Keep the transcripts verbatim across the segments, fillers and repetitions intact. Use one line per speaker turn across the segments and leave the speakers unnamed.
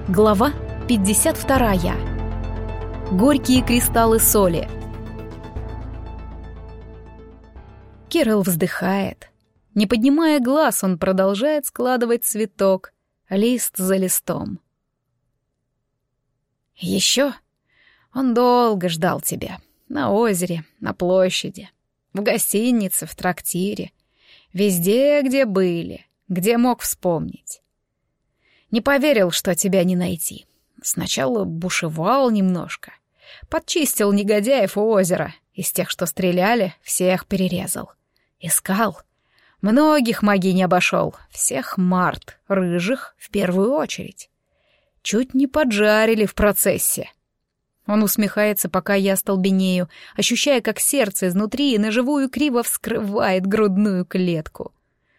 Глава пятьдесят вторая. Горькие кристаллы соли. Кирилл вздыхает. Не поднимая глаз, он продолжает складывать цветок, лист за листом. Еще он долго ждал тебя. На озере, на площади, в гостинице, в трактире. Везде, где были, где мог вспомнить. Не поверил, что тебя не найти. Сначала бушевал немножко. Подчистил негодяев у озера. Из тех, что стреляли, всех перерезал. Искал. Многих могинь обошел. Всех март, рыжих в первую очередь. Чуть не поджарили в процессе. Он усмехается, пока я столбенею, ощущая, как сердце изнутри и на живую криво вскрывает грудную клетку.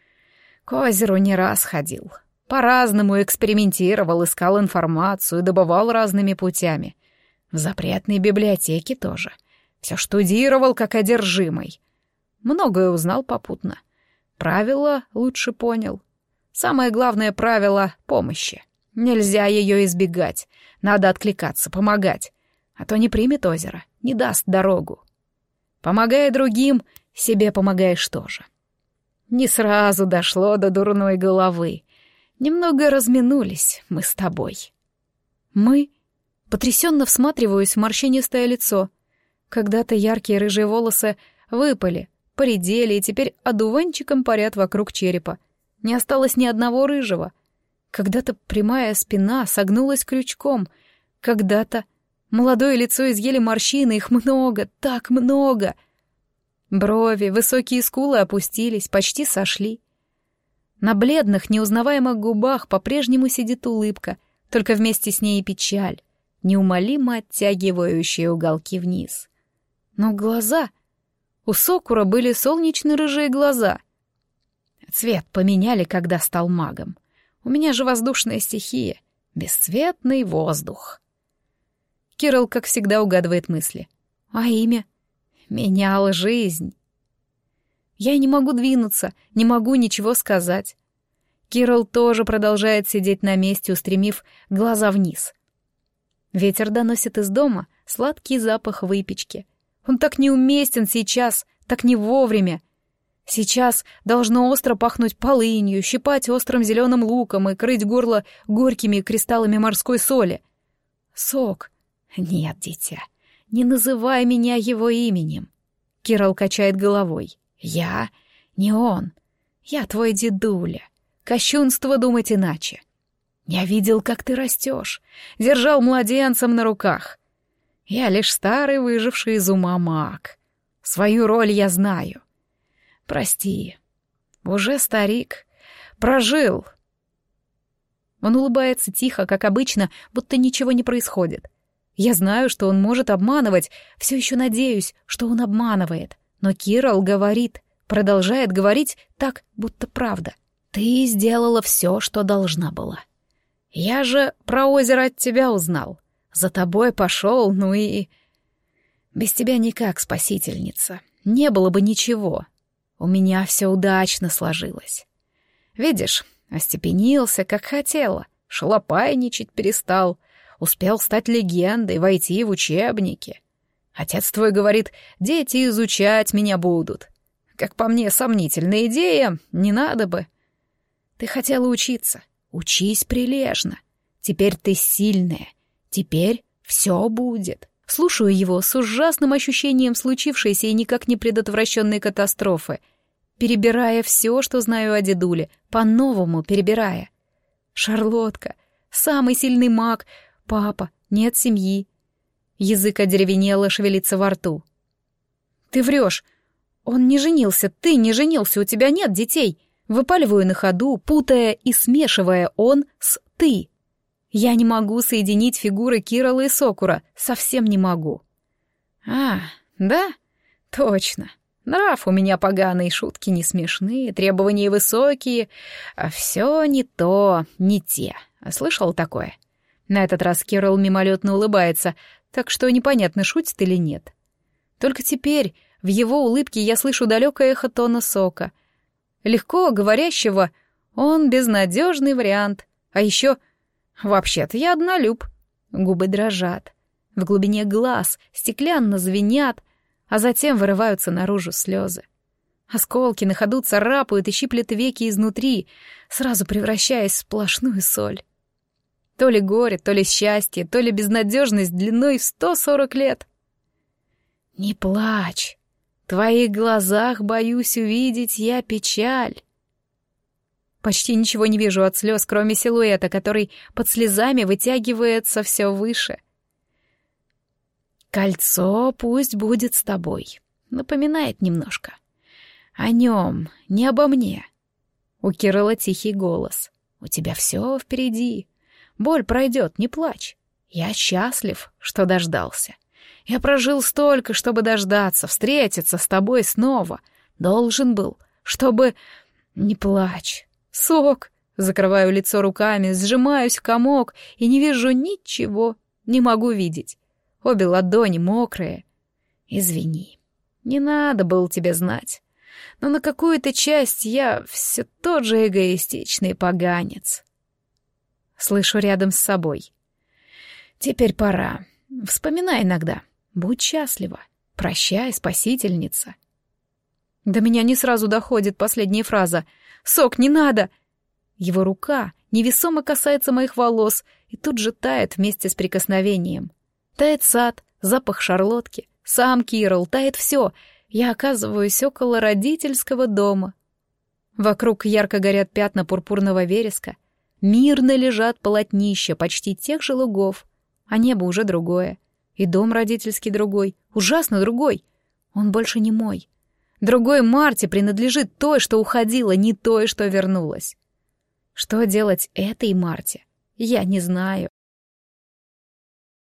К озеру не раз ходил. По-разному экспериментировал, искал информацию, добывал разными путями. В запретной библиотеке тоже. Все штудировал, как одержимый. Многое узнал попутно. Правила лучше понял. Самое главное правило — помощи. Нельзя ее избегать. Надо откликаться, помогать. А то не примет озеро, не даст дорогу. Помогая другим, себе помогаешь тоже. Не сразу дошло до дурной головы. Немного разминулись мы с тобой. Мы? Потрясенно всматриваюсь в морщинистое лицо. Когда-то яркие рыжие волосы выпали, поредели и теперь одуванчиком парят вокруг черепа. Не осталось ни одного рыжего. Когда-то прямая спина согнулась крючком. Когда-то молодое лицо изъели морщины, их много, так много. Брови, высокие скулы опустились, почти сошли. На бледных, неузнаваемых губах по-прежнему сидит улыбка, только вместе с ней и печаль, неумолимо оттягивающие уголки вниз. Но глаза... У Сокура были солнечно-рыжие глаза. Цвет поменяли, когда стал магом. У меня же воздушная стихия, бесцветный воздух. Кирилл, как всегда, угадывает мысли. А имя? Менял жизнь. Я не могу двинуться, не могу ничего сказать. Кирилл тоже продолжает сидеть на месте, устремив глаза вниз. Ветер доносит из дома сладкий запах выпечки. Он так неуместен сейчас, так не вовремя. Сейчас должно остро пахнуть полынью, щипать острым зеленым луком и крыть горло горькими кристаллами морской соли. Сок. Нет, дитя, не называй меня его именем. Кирилл качает головой. Я не он. Я твой дедуля. Кощунство думать иначе. Я видел, как ты растешь. Держал младенцем на руках. Я лишь старый выживший из ума маг. Свою роль я знаю. Прости. Уже старик. Прожил. Он улыбается тихо, как обычно, будто ничего не происходит. Я знаю, что он может обманывать. Все еще надеюсь, что он обманывает. Но Кирилл говорит, продолжает говорить так, будто правда. Ты сделала все, что должна была. Я же про озеро от тебя узнал. За тобой пошел, ну и... Без тебя никак, спасительница. Не было бы ничего. У меня все удачно сложилось. Видишь, остепенился, как хотела. Шалопайничать перестал. Успел стать легендой, войти в учебники. Отец твой говорит, дети изучать меня будут. Как по мне, сомнительная идея, не надо бы. Ты хотела учиться, учись прилежно. Теперь ты сильная, теперь все будет. Слушаю его с ужасным ощущением случившейся и никак не предотвращенной катастрофы, перебирая все, что знаю о дедуле, по-новому перебирая. Шарлотка, самый сильный маг, папа, нет семьи. Язык одеревенело шевелится во рту. «Ты врешь. Он не женился, ты не женился, у тебя нет детей». Выпаливаю на ходу, путая и смешивая он с «ты». Я не могу соединить фигуры Кирилла и Сокура, совсем не могу. «А, да? Точно. Нрав у меня поганый, шутки не смешные, требования высокие, а все не то, не те. Слышал такое?» На этот раз Кирилл мимолетно улыбается, так что непонятно, шутит или нет. Только теперь в его улыбке я слышу далекое эхо тона Сока. Легко говорящего, он безнадежный вариант. А еще Вообще-то я однолюб. Губы дрожат. В глубине глаз стеклянно звенят, а затем вырываются наружу слезы. Осколки на ходу царапают и щиплет веки изнутри, сразу превращаясь в сплошную соль. То ли горе, то ли счастье, то ли безнадежность длиной в сто сорок лет. Не плачь. В твоих глазах боюсь увидеть я печаль. Почти ничего не вижу от слез, кроме силуэта, который под слезами вытягивается все выше. Кольцо пусть будет с тобой. Напоминает немножко. О нем, не обо мне. У Кирилла тихий голос. У тебя все впереди. Боль пройдет, не плачь. Я счастлив, что дождался. Я прожил столько, чтобы дождаться, встретиться с тобой снова. Должен был, чтобы... Не плачь. Сок. Закрываю лицо руками, сжимаюсь в комок и не вижу ничего, не могу видеть. Обе ладони мокрые. Извини, не надо было тебе знать. Но на какую-то часть я все тот же эгоистичный поганец. Слышу рядом с собой. Теперь пора. Вспоминай иногда. Будь счастлива. Прощай, спасительница. До меня не сразу доходит последняя фраза. «Сок, не надо!» Его рука невесомо касается моих волос и тут же тает вместе с прикосновением. Тает сад, запах шарлотки, сам Кирилл, тает все. Я оказываюсь около родительского дома. Вокруг ярко горят пятна пурпурного вереска. Мирно лежат полотнища почти тех же лугов, а небо уже другое. И дом родительский другой, ужасно другой. Он больше не мой. Другой Марте принадлежит той, что уходила, не той, что вернулась. Что делать этой Марте, я не знаю.